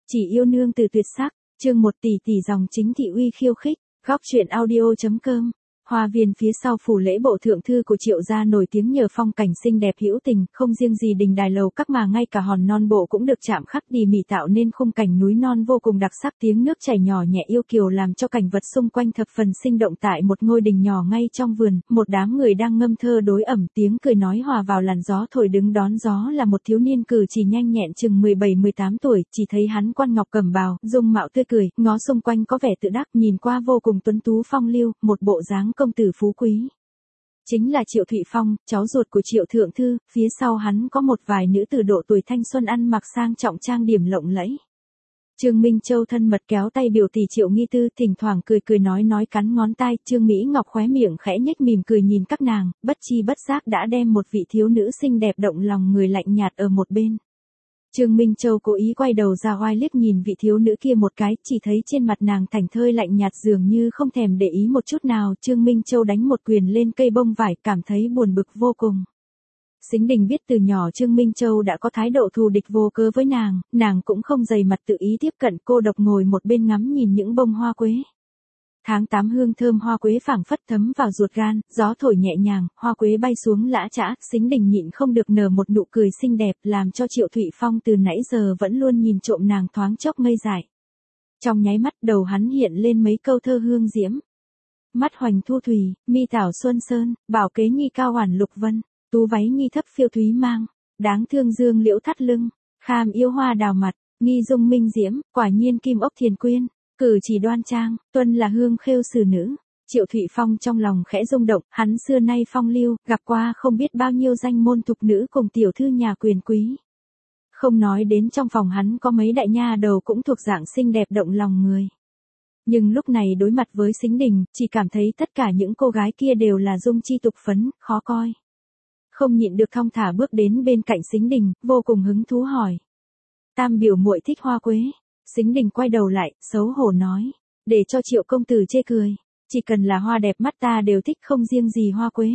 Chỉ yêu nương từ tuyệt sắc, chương 1 tỷ tỷ dòng chính thị uy khiêu khích, góc truyện audio.com. Hoa viên phía sau phủ lễ bộ thượng thư của Triệu gia nổi tiếng nhờ phong cảnh xinh đẹp hữu tình, không riêng gì đình đài lầu các mà ngay cả hòn non bộ cũng được chạm khắc tỉ mỉ tạo nên khung cảnh núi non vô cùng đặc sắc, tiếng nước chảy nhỏ nhẹ yêu kiều làm cho cảnh vật xung quanh thập phần sinh động. Tại một ngôi đình nhỏ ngay trong vườn, một đám người đang ngâm thơ đối ẩm, tiếng cười nói hòa vào làn gió thổi. Đứng đón gió là một thiếu niên cử chỉ nhanh nhẹn chừng 17-18 tuổi, chỉ thấy hắn quan ngọc cẩm bào, dung mạo tươi cười, ngó xung quanh có vẻ tự đắc, nhìn qua vô cùng tuấn tú phong lưu, một bộ dáng công tử phú quý. Chính là Triệu Thụy Phong, cháu ruột của Triệu thượng thư, phía sau hắn có một vài nữ tử độ tuổi thanh xuân ăn mặc sang trọng trang điểm lộng lẫy. Trương Minh Châu thân mật kéo tay biểu tỷ Triệu Nghi Tư, thỉnh thoảng cười nói cắn ngón tay. Trương Mỹ Ngọc khóe miệng khẽ nhếch mỉm cười nhìn các nàng, bất chi bất giác đã đem một vị thiếu nữ xinh đẹp động lòng người lạnh nhạt ở một bên. Trương Minh Châu cố ý quay đầu ra oai liếc nhìn vị thiếu nữ kia một cái, chỉ thấy trên mặt nàng thảnh thơi lạnh nhạt dường như không thèm để ý một chút nào. Trương Minh Châu đánh một quyền lên cây bông vải, cảm thấy buồn bực vô cùng. Sính Đình biết từ nhỏ Trương Minh Châu đã có thái độ thù địch vô cớ với nàng cũng không dày mặt tự ý tiếp cận, cô độc ngồi một bên ngắm nhìn những bông hoa quế. Tháng 8 hương thơm hoa quế phảng phất thấm vào ruột gan, gió thổi nhẹ nhàng, hoa quế bay xuống lã chã, Sính Đình nhịn không được nở một nụ cười xinh đẹp, làm cho Triệu Thụy Phong từ nãy giờ vẫn luôn nhìn trộm nàng thoáng chốc ngây dại. Trong nháy mắt đầu hắn hiện lên mấy câu thơ hương diễm. Mắt hoành thu thủy, mi thảo xuân sơn, bảo kế nghi cao hoàn lục vân, tú váy nghi thấp phiêu thúy mang, đáng thương dương liễu thắt lưng, kham yêu hoa đào mặt, nghi dung minh diễm, quả nhiên kim ốc thiền quyên. Cử chỉ đoan trang, tuân là hương khêu xử nữ. Triệu Thụy Phong trong lòng khẽ rung động, hắn xưa nay phong lưu, gặp qua không biết bao nhiêu danh môn thục nữ cùng tiểu thư nhà quyền quý. Không nói đến trong phòng hắn có mấy đại nha đầu cũng thuộc dạng xinh đẹp động lòng người. Nhưng lúc này đối mặt với Sính Đình, chỉ cảm thấy tất cả những cô gái kia đều là dung chi tục phấn, khó coi. Không nhịn được thong thả bước đến bên cạnh Sính Đình, vô cùng hứng thú hỏi. Tam biểu muội thích hoa quế. Sính Đình quay đầu lại, xấu hổ nói, để cho Triệu công tử chê cười, chỉ cần là hoa đẹp mắt ta đều thích, không riêng gì hoa quế.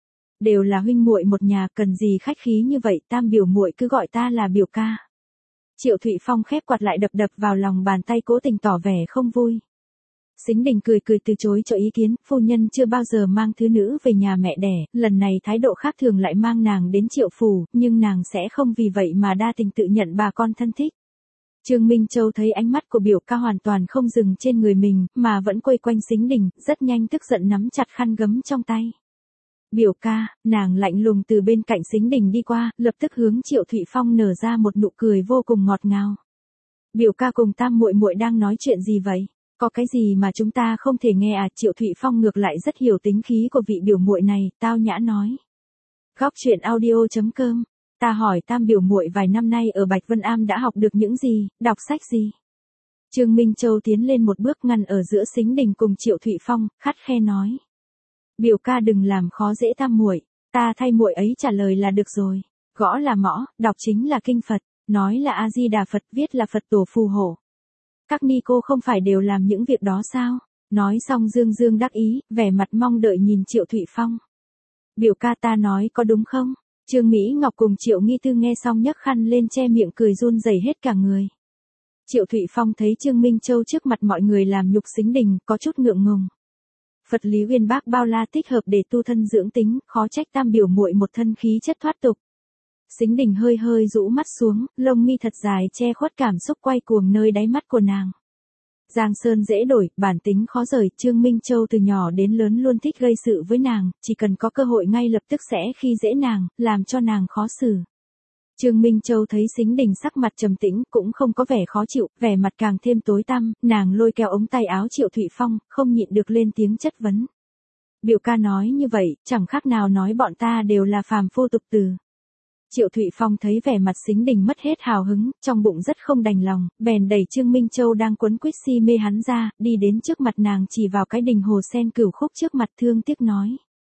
Đều là huynh muội một nhà, cần gì khách khí như vậy, tam biểu muội cứ gọi ta là biểu ca. Triệu Thụy Phong khép quạt lại đập vào lòng bàn tay, cố tình tỏ vẻ không vui. Sính Đình cười từ chối cho ý kiến, phu nhân chưa bao giờ mang thứ nữ về nhà mẹ đẻ, lần này thái độ khác thường lại mang nàng đến Triệu phủ, nhưng nàng sẽ không vì vậy mà đa tình tự nhận bà con thân thích. Trương Minh Châu thấy ánh mắt của biểu ca hoàn toàn không dừng trên người mình, mà vẫn quay quanh Sính Đình, rất nhanh tức giận nắm chặt khăn gấm trong tay. Biểu ca, nàng lạnh lùng từ bên cạnh Sính Đình đi qua, lập tức hướng Triệu Thụy Phong nở ra một nụ cười vô cùng ngọt ngào. Biểu ca cùng tam muội muội đang nói chuyện gì vậy? Có cái gì mà chúng ta không thể nghe à? Triệu Thụy Phong ngược lại rất hiểu tính khí của vị biểu muội này, tao nhã nói. Góc truyện audio.com. Ta hỏi tam biểu muội vài năm nay ở Bạch Vân Am đã học được những gì, đọc sách gì? Trương Minh Châu tiến lên một bước ngăn ở giữa Sính Đình cùng Triệu Thụy Phong, khắt khe nói. Biểu ca đừng làm khó dễ tam muội, ta thay muội ấy trả lời là được rồi. Gõ là mõ, đọc chính là kinh Phật, nói là A Di Đà Phật, viết là Phật tổ phù hộ. Các ni cô không phải đều làm những việc đó sao? Nói xong dương đắc ý, vẻ mặt mong đợi nhìn Triệu Thụy Phong. Biểu ca ta nói có đúng không? Trương Mỹ Ngọc cùng Triệu Nghi Tư nghe xong nhấc khăn lên che miệng cười run rẩy hết cả người. Triệu Thụy Phong thấy Trương Minh Châu trước mặt mọi người làm nhục Sính Đình, có chút ngượng ngùng. Phật lý uyên bác bao la tích hợp để tu thân dưỡng tính, khó trách tam biểu muội một thân khí chất thoát tục. Sính Đình hơi rũ mắt xuống, lông mi thật dài che khuất cảm xúc quay cuồng nơi đáy mắt của nàng. Giang sơn dễ đổi, bản tính khó rời, Trương Minh Châu từ nhỏ đến lớn luôn thích gây sự với nàng, chỉ cần có cơ hội ngay lập tức sẽ khi dễ nàng, làm cho nàng khó xử. Trương Minh Châu thấy Sính Đình sắc mặt trầm tĩnh, cũng không có vẻ khó chịu, vẻ mặt càng thêm tối tăm, nàng lôi kéo ống tay áo Triệu Thụy Phong, không nhịn được lên tiếng chất vấn. Biểu ca nói như vậy, chẳng khác nào nói bọn ta đều là phàm phu tục tử. Triệu Thụy Phong thấy vẻ mặt Sính Đình mất hết hào hứng, trong bụng rất không đành lòng, bèn đẩy Trương Minh Châu đang quấn quýt si mê hắn ra, đi đến trước mặt nàng chỉ vào cái đình hồ sen cửu khúc trước mặt thương tiếc nói.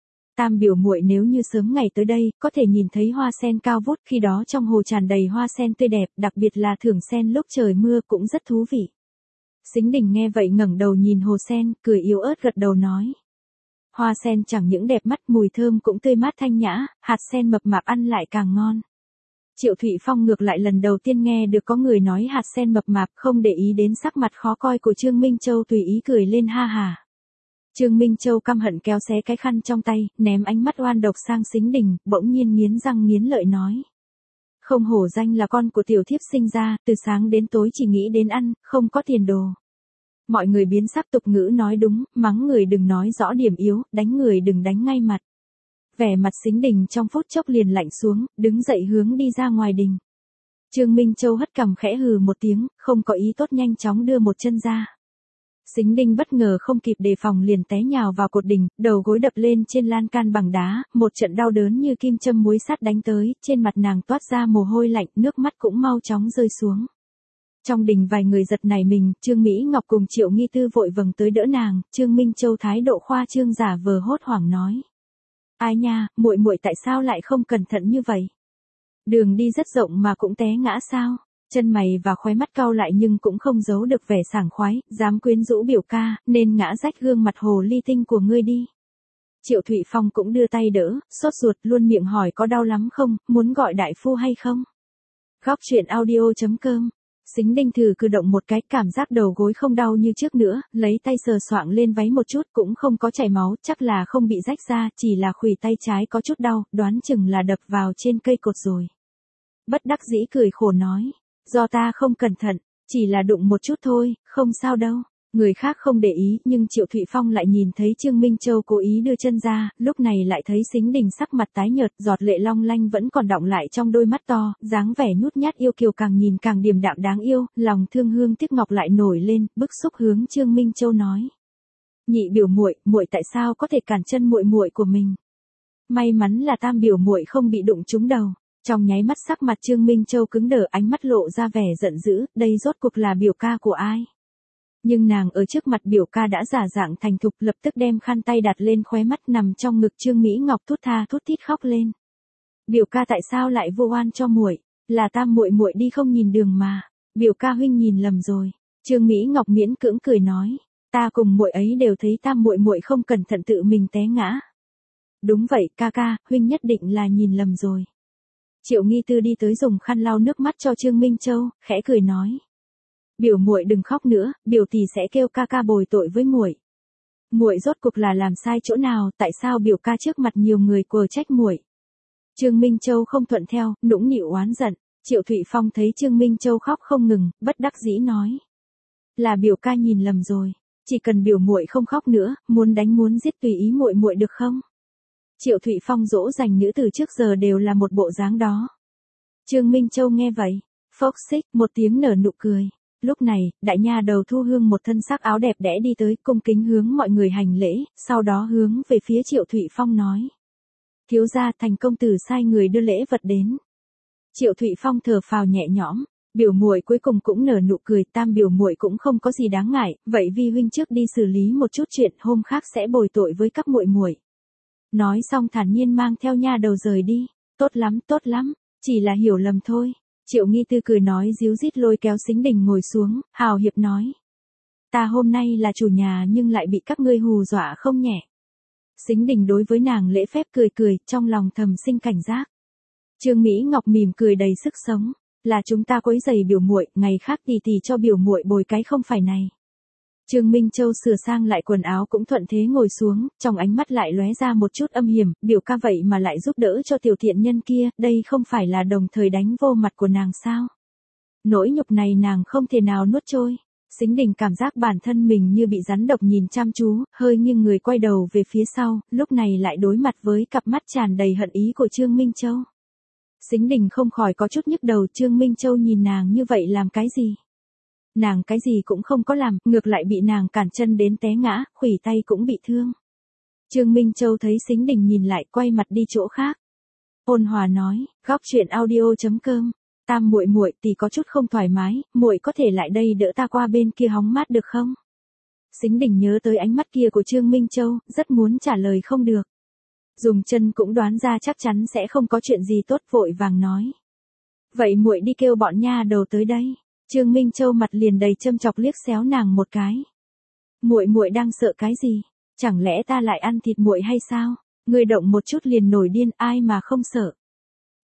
Tam biểu muội nếu như sớm ngày tới đây, có thể nhìn thấy hoa sen cao vút, khi đó trong hồ tràn đầy hoa sen tươi đẹp, đặc biệt là thưởng sen lúc trời mưa cũng rất thú vị. Sính Đình nghe vậy ngẩng đầu nhìn hồ sen, cười yếu ớt gật đầu nói. Hoa sen chẳng những đẹp mắt, mùi thơm cũng tươi mát thanh nhã, hạt sen mập mạp ăn lại càng ngon. Triệu Thụy Phong ngược lại lần đầu tiên nghe được có người nói hạt sen mập mạp, không để ý đến sắc mặt khó coi của Trương Minh Châu, tùy ý cười lên ha hà. Trương Minh Châu căm hận kéo xé cái khăn trong tay, ném ánh mắt oan độc sang Sính Đình, bỗng nhiên nghiến răng nghiến lợi nói. Không hổ danh là con của tiểu thiếp sinh ra, từ sáng đến tối chỉ nghĩ đến ăn, không có tiền đồ. Mọi người biến sắc, tục ngữ nói đúng, mắng người đừng nói rõ điểm yếu, đánh người đừng đánh ngay mặt. Vẻ mặt Sính Đình trong phút chốc liền lạnh xuống, đứng dậy hướng đi ra ngoài đình. Trương Minh Châu hất cằm khẽ hừ một tiếng, không có ý tốt nhanh chóng đưa một chân ra. Sính Đình bất ngờ không kịp đề phòng liền té nhào vào cột đình, đầu gối đập lên trên lan can bằng đá, một trận đau đớn như kim châm muối sắt đánh tới, trên mặt nàng toát ra mồ hôi lạnh, nước mắt cũng mau chóng rơi xuống. Trong đình vài người giật nảy mình, Trương Mỹ Ngọc cùng Triệu Nghi Tư vội vâng tới đỡ nàng, Trương Minh Châu thái độ khoa trương giả vờ hốt hoảng nói. Ai nha, muội muội tại sao lại không cẩn thận như vậy? Đường đi rất rộng mà cũng té ngã sao? Chân mày và khóe mắt cau lại nhưng cũng không giấu được vẻ sảng khoái, dám quyến rũ biểu ca, nên ngã rách gương mặt hồ ly tinh của ngươi đi. Triệu Thụy Phong cũng đưa tay đỡ, sốt ruột luôn miệng hỏi có đau lắm không, muốn gọi đại phu hay không? Góc truyện audio.com. Sính Đình thử cử động một cái, cảm giác đầu gối không đau như trước nữa, lấy tay sờ soạng lên váy một chút cũng không có chảy máu, chắc là không bị rách ra, chỉ là khuỷu tay trái có chút đau, đoán chừng là đập vào trên cây cột rồi. Bất đắc dĩ cười khổ nói, do ta không cẩn thận, chỉ là đụng một chút thôi, không sao đâu. Người khác không để ý, nhưng Triệu Thụy Phong lại nhìn thấy Trương Minh Châu cố ý đưa chân ra, lúc này lại thấy Sính Đình sắc mặt tái nhợt, giọt lệ long lanh vẫn còn đọng lại trong đôi mắt to, dáng vẻ nhút nhát yêu kiều càng nhìn càng điềm đạm đáng yêu, lòng thương hương tiếc ngọc lại nổi lên, bức xúc hướng Trương Minh Châu nói: "Nhị biểu muội, muội tại sao có thể cản chân muội muội của mình? May mắn là tam biểu muội không bị đụng trúng đầu." Trong nháy mắt sắc mặt Trương Minh Châu cứng đờ, ánh mắt lộ ra vẻ giận dữ, đây rốt cuộc là biểu ca của ai? Nhưng nàng ở trước mặt biểu ca đã giả dạng thành thục, lập tức đem khăn tay đặt lên khóe mắt, nằm trong ngực Trương Mỹ Ngọc thút tha thút thít khóc lên. Biểu ca tại sao lại vô oan cho muội? Là tam muội muội đi không nhìn đường mà. Biểu ca huynh nhìn lầm rồi. Trương Mỹ Ngọc miễn cưỡng cười nói, ta cùng muội ấy đều thấy tam muội muội không cẩn thận tự mình té ngã. Đúng vậy, ca ca, huynh nhất định là nhìn lầm rồi. Triệu Nghi Tư đi tới dùng khăn lau nước mắt cho Trương Minh Châu, khẽ cười nói: "Biểu muội đừng khóc nữa, biểu tỷ sẽ kêu ca ca bồi tội với muội." Muội rốt cuộc là làm sai chỗ nào, tại sao biểu ca trước mặt nhiều người quờ trách muội? Trương Minh Châu không thuận theo, nũng nịu oán giận. Triệu Thụy Phong thấy Trương Minh Châu khóc không ngừng, bất đắc dĩ nói: "Là biểu ca nhìn lầm rồi, chỉ cần biểu muội không khóc nữa, muốn đánh muốn giết tùy ý muội muội được không?" Triệu Thụy Phong dỗ dành nữ từ trước giờ đều là một bộ dáng đó. Trương Minh Châu nghe vậy, phốc xích một tiếng nở nụ cười. Lúc này, đại nha đầu Thu Hương một thân sắc áo đẹp đẽ đi tới, cung kính hướng mọi người hành lễ, sau đó hướng về phía Triệu Thụy Phong nói: "Thiếu gia, Thành công tử sai người đưa lễ vật đến." Triệu Thụy Phong thở phào nhẹ nhõm, biểu muội cuối cùng cũng nở nụ cười, tam biểu muội cũng không có gì đáng ngại, vậy vi huynh trước đi xử lý một chút chuyện, hôm khác sẽ bồi tội với các muội muội. Nói xong thản nhiên mang theo nha đầu rời đi. Tốt lắm, chỉ là hiểu lầm thôi. Triệu Nghi Tư cười nói díu dít lôi kéo Sính Đình ngồi xuống, hào hiệp nói: "Ta hôm nay là chủ nhà nhưng lại bị các ngươi hù dọa không nhẹ." Sính Đình đối với nàng lễ phép cười cười, trong lòng thầm sinh cảnh giác. Trương Mỹ Ngọc mỉm cười đầy sức sống, "Là chúng ta quấy rầy biểu muội, ngày khác tỷ tỷ cho biểu muội bồi cái không phải này." Trương Minh Châu sửa sang lại quần áo cũng thuận thế ngồi xuống, trong ánh mắt lại lóe ra một chút âm hiểm, biểu ca vậy mà lại giúp đỡ cho tiểu thiện nhân kia, đây không phải là đồng thời đánh vô mặt của nàng sao? Nỗi nhục này nàng không thể nào nuốt trôi. Sính Đình cảm giác bản thân mình như bị rắn độc nhìn chăm chú, hơi nghiêng người quay đầu về phía sau, lúc này lại đối mặt với cặp mắt tràn đầy hận ý của Trương Minh Châu. Sính Đình không khỏi có chút nhức đầu, Trương Minh Châu nhìn nàng như vậy làm cái gì? Nàng cái gì cũng không có làm, ngược lại bị nàng cản chân đến té ngã, khuỷu tay cũng bị thương. Trương Minh Châu thấy Sính Đình nhìn lại, quay mặt đi chỗ khác. Ôn hòa nói, góc truyện audio.com, tam muội muội tỷ có chút không thoải mái, muội có thể lại đây đỡ ta qua bên kia hóng mát được không? Sính Đình nhớ tới ánh mắt kia của Trương Minh Châu, rất muốn trả lời không được. Dùng chân cũng đoán ra chắc chắn sẽ không có chuyện gì tốt, vội vàng nói: "Vậy muội đi kêu bọn nha đầu tới đây." Trương Minh Châu mặt liền đầy châm chọc liếc xéo nàng một cái. "Muội muội đang sợ cái gì? Chẳng lẽ ta lại ăn thịt muội hay sao? Ngươi động một chút liền nổi điên, ai mà không sợ?"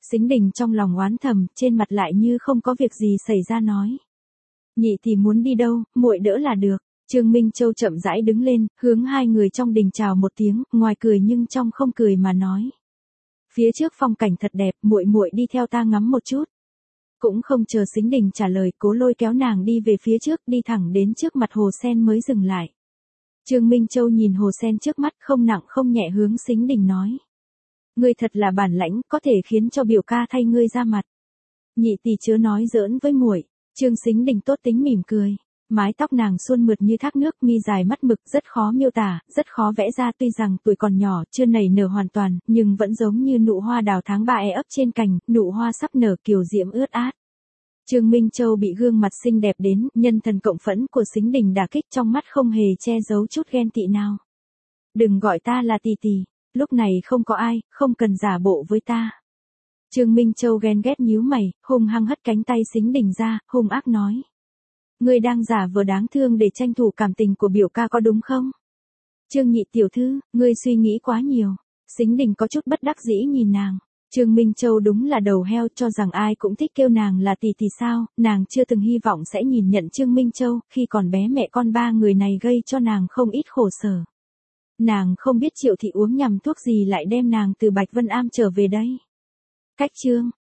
Sính Đình trong lòng oán thầm, trên mặt lại như không có việc gì xảy ra nói. Nhị tỷ muốn đi đâu, muội đỡ là được. Trương Minh Châu chậm rãi đứng lên, hướng hai người trong đình chào một tiếng, ngoài cười nhưng trong không cười mà nói. Phía trước phong cảnh thật đẹp, muội muội đi theo ta ngắm một chút. Cũng không chờ Sính Đình trả lời, Cố Lôi kéo nàng đi về phía trước, đi thẳng đến trước mặt hồ sen mới dừng lại. Trương Minh Châu nhìn hồ sen trước mắt, không nặng không nhẹ hướng Sính Đình nói. Ngươi thật là bản lãnh, có thể khiến cho biểu ca thay ngươi ra mặt. Nhị tỷ chớ nói giỡn với muội. Trương Sính Đình tốt tính mỉm cười. Mái tóc nàng suôn mượt như thác nước, mi dài mắt mực, rất khó miêu tả, rất khó vẽ ra, tuy rằng tuổi còn nhỏ, chưa nảy nở hoàn toàn, nhưng vẫn giống như nụ hoa đào tháng 3 ấp trên cành, nụ hoa sắp nở kiều diễm ướt át. Trương Minh Châu bị gương mặt xinh đẹp đến, nhân thần cộng phẫn của Sính Đình đả kích, trong mắt không hề che giấu chút ghen tị nào. Đừng gọi ta là tỷ tỷ, lúc này không có ai, không cần giả bộ với ta. Trương Minh Châu ghen ghét nhíu mày, hung hăng hất cánh tay Sính Đình ra, hung ác nói. Ngươi đang giả vờ đáng thương để tranh thủ cảm tình của biểu ca có đúng không? Trương nhị tiểu thư, ngươi suy nghĩ quá nhiều. Sính Đình có chút bất đắc dĩ nhìn nàng. Trương Minh Châu đúng là đầu heo, cho rằng ai cũng thích kêu nàng là tỷ thì sao, nàng chưa từng hy vọng sẽ nhìn nhận Trương Minh Châu, khi còn bé mẹ con ba người này gây cho nàng không ít khổ sở. Nàng không biết Triệu thị uống nhầm thuốc gì lại đem nàng từ Bạch Vân Am trở về đây. Cách chương